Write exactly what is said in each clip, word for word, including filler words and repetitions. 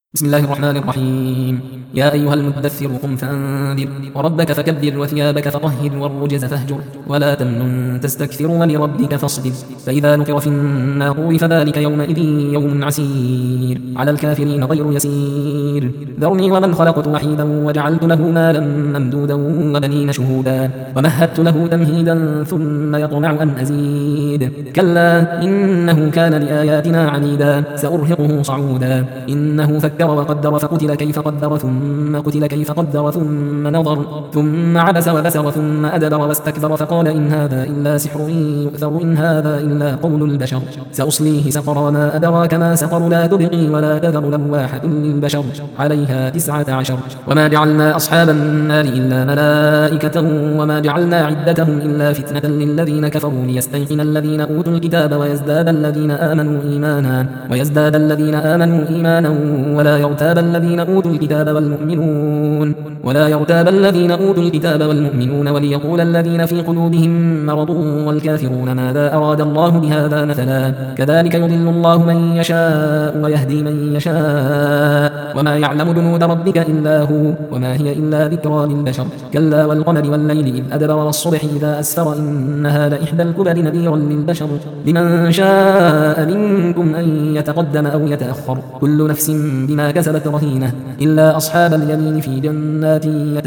بسم الله الرحمن الرحيم. يا أيها المدثر قم فأنذر وربك فكبر وثيابك فطهر والرجز فاهجر ولا تمنن تستكثر ولربك فاصبر فإذا نقر في الناقور فذلك يومئذ يوم عسير على الكافرين غير يسير. ذرني ومن خلقت وحيدا وجعلت له مالا ممدودا وبنين شهودا ومهدت له تمهيدا ثم يطمع أن أزيد كلا إنه كان لآياتنا عنيدا سأرهقه صعودا إنه فكر وقدر فقتل كيف قدر ثم قتل كيف قدر ثم نظر ثم عبس وبسر ثم أدبر واستكبر فقال إن هذا إلا سحر يؤثر إن هذا إلا قول البشر سأصليه سقر وما أدراك ما سقر لا تبقي ولا تذر لواحة للبشر عليها تسعة عشر. وما جعلنا أصحاب النار إلا ملائكة وما جعلنا عدتهم إلا فتنة للذين كفروا ليستيقن الذين أوتوا الكتاب ويزداد الذين آمنوا إيمانا ويزداد الذين آمنوا إيمانا ولا يرتاب الذين أوتوا الكتاب والمؤمنون ولا يرتاب الذين أوتوا الكتاب والمؤمنون وليقول الذين في قلوبهم مرض والكافرون ماذا أراد الله بهذا مثلا كذلك يضل الله من يشاء ويهدي من يشاء وما يعلم جنود ربك إلا هو وما هي إلا ذكرى للبشر. كلا والقمر والليل إذ أدبر والصبح إذا أسفر إنها لإحدى الكبر نذيرا للبشر لمن شاء منكم أن يتقدم أو يتأخر كل نفس بما كسبت رهينة إلا أصحاب اليمين في جنات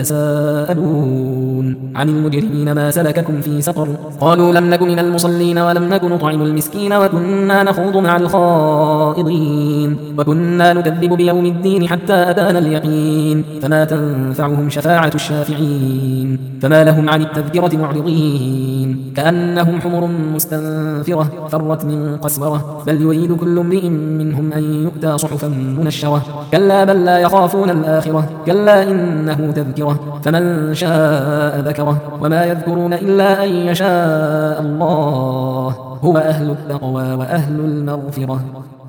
يتساءلون عن المجرمين ما سلككم في سقر قالوا لم نك من المصلين ولم نك نطعم المسكين وكنا نخوض مع الخائضين وكنا نكذب بيوم الدين حتى أتانا اليقين فما تنفعهم شفاعة الشافعين فما لهم عن التذكرة معرضين كأنهم حمر مستنفرة فرت من قسورة بل يريد كل امرئ منهم أن يؤتى صحفا منشرة كلا بل لا يخافون الآخرة كلا إنه تذكرة فمن شاء ذكره وما يذكرون إلا أن يشاء الله هو أهل التقوى وأهل المغفرة.